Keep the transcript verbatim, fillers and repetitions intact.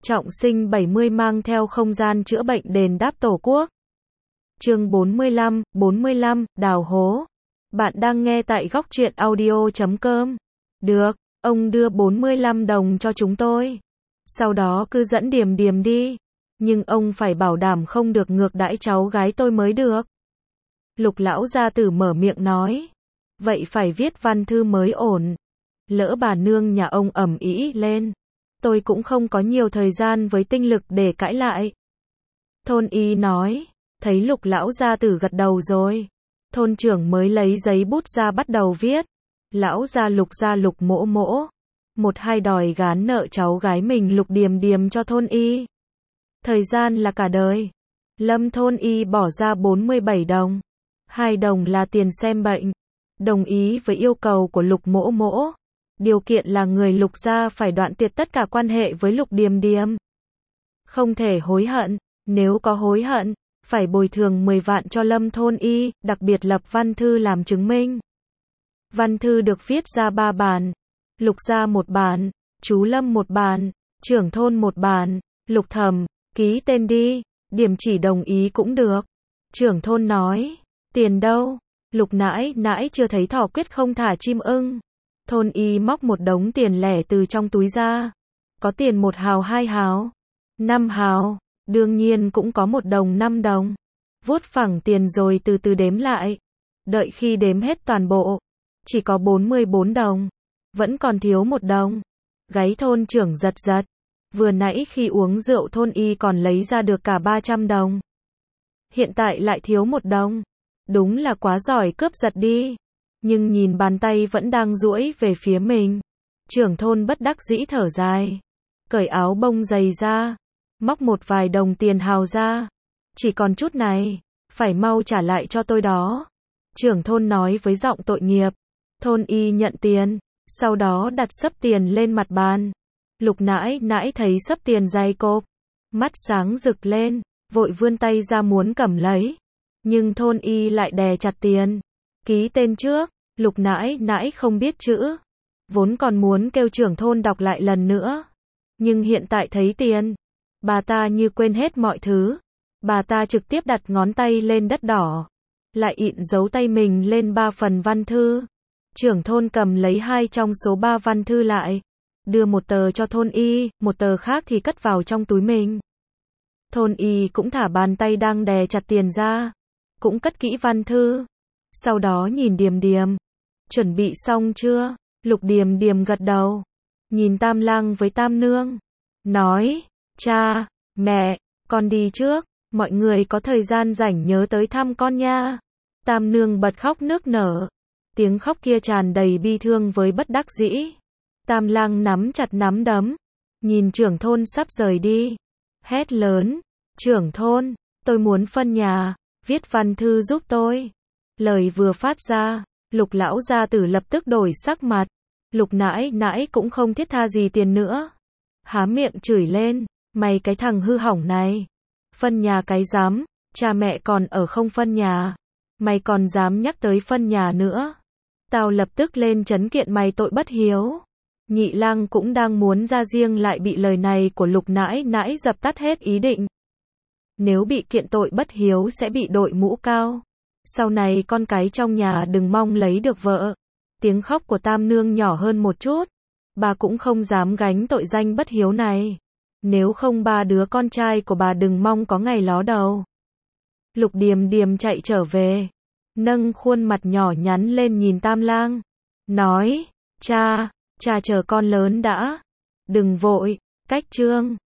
Trọng sinh bảy mươi mang theo không gian chữa bệnh đền đáp Tổ quốc. Chương bốn mươi lăm, bốn mươi lăm, đào hố. Bạn đang nghe tại góc truyện audio chấm com. Được, ông đưa bốn mươi lăm đồng cho chúng tôi. Sau đó cứ dẫn Điềm Điềm đi. Nhưng ông phải bảo đảm không được ngược đãi cháu gái tôi mới được. Lục lão gia tử mở miệng nói. Vậy phải viết văn thư mới ổn. Lỡ bà nương nhà ông ầm ĩ lên. Tôi cũng không có nhiều thời gian với tinh lực để cãi lại. Thôn y nói. Thấy lục lão gia tử gật đầu rồi. Thôn trưởng mới lấy giấy bút ra bắt đầu viết. Lão gia lục gia lục mỗ mỗ. Một hai đòi gán nợ cháu gái mình Lục Điềm Điềm cho thôn y. Thời gian là cả đời. Lâm thôn y bỏ ra bốn mươi bảy đồng. Hai đồng là tiền xem bệnh. Đồng ý với yêu cầu của lục mỗ mỗ. Điều kiện là người lục gia phải đoạn tuyệt tất cả quan hệ với Lục Điềm Điềm. Không thể hối hận. Nếu có hối hận, phải bồi thường mười vạn cho Lâm thôn y, đặc biệt lập văn thư làm chứng minh. Văn thư được viết ra ba bản. Lục gia một bản, chú Lâm một bản, trưởng thôn một bản, Lục thẩm, ký tên đi, Điểm chỉ đồng ý cũng được. Trưởng thôn nói, tiền đâu? Lục nãi nãi chưa thấy thỏ quyết không thả chim ưng. Thôn y móc một đống tiền lẻ từ trong túi ra. Có tiền một hào hai hào, năm hào, đương nhiên cũng có một đồng năm đồng. Vuốt phẳng tiền rồi từ từ đếm lại. Đợi khi đếm hết toàn bộ, chỉ có bốn mươi bốn đồng. Vẫn còn thiếu một đồng. Gáy thôn trưởng giật giật. Vừa nãy khi uống rượu thôn y còn lấy ra được cả ba trăm đồng. Hiện tại lại thiếu một đồng. Đúng là quá giỏi cướp giật đi. Nhưng nhìn bàn tay vẫn đang duỗi về phía mình. Trưởng thôn bất đắc dĩ thở dài. Cởi áo bông dày ra. Móc một vài đồng tiền hào ra. Chỉ còn chút này. Phải mau trả lại cho tôi đó. Trưởng thôn nói với giọng tội nghiệp. Thôn y nhận tiền. Sau đó đặt xấp tiền lên mặt bàn. Lục nãi nãi thấy xấp tiền dày cộp. Mắt sáng rực lên. Vội vươn tay ra muốn cầm lấy. Nhưng thôn y lại đè chặt tiền. Ký tên trước. Lục nãi nãi không biết chữ. Vốn còn muốn kêu trưởng thôn đọc lại lần nữa. Nhưng hiện tại thấy tiền. Bà ta như quên hết mọi thứ. Bà ta trực tiếp đặt ngón tay lên đất đỏ. Lại ịn dấu tay mình lên ba phần văn thư. Trưởng thôn cầm lấy hai trong số ba văn thư lại. Đưa một tờ cho thôn y, một tờ khác thì cất vào trong túi mình. Thôn y cũng thả bàn tay đang đè chặt tiền ra. Cũng cất kỹ văn thư. Sau đó nhìn Điềm Điềm. Chuẩn bị xong chưa? Lục Điềm Điềm gật đầu. Nhìn Tam Lang với Tam Nương. Nói, cha, mẹ, con đi trước. Mọi người có thời gian rảnh nhớ tới thăm con nha. Tam Nương bật khóc nức nở. Tiếng khóc kia tràn đầy bi thương với bất đắc dĩ. Tam Lang nắm chặt nắm đấm. Nhìn trưởng thôn sắp rời đi. Hét lớn. Trưởng thôn, tôi muốn phân nhà. Viết văn thư giúp tôi. Lời vừa phát ra. Lục lão gia tử lập tức đổi sắc mặt. Lục nãi nãi cũng không thiết tha gì tiền nữa. Há miệng chửi lên. Mày cái thằng hư hỏng này. Phân nhà cái dám. Cha mẹ còn ở không phân nhà. Mày còn dám nhắc tới phân nhà nữa. Tao lập tức lên trấn kiện mày tội bất hiếu. Nhị lang cũng đang muốn ra riêng lại bị lời này của lục nãi nãi dập tắt hết ý định. Nếu bị kiện tội bất hiếu sẽ bị đội mũ cao. Sau này con cái trong nhà đừng mong lấy được vợ. Tiếng khóc của Tam Nương nhỏ hơn một chút. Bà cũng không dám gánh tội danh bất hiếu này. Nếu không ba đứa con trai của bà đừng mong có ngày ló đầu. Lục Điềm Điềm chạy trở về. Nâng khuôn mặt nhỏ nhắn lên nhìn Tam Lang. Nói, cha, cha chờ con lớn đã. Đừng vội, cách chương.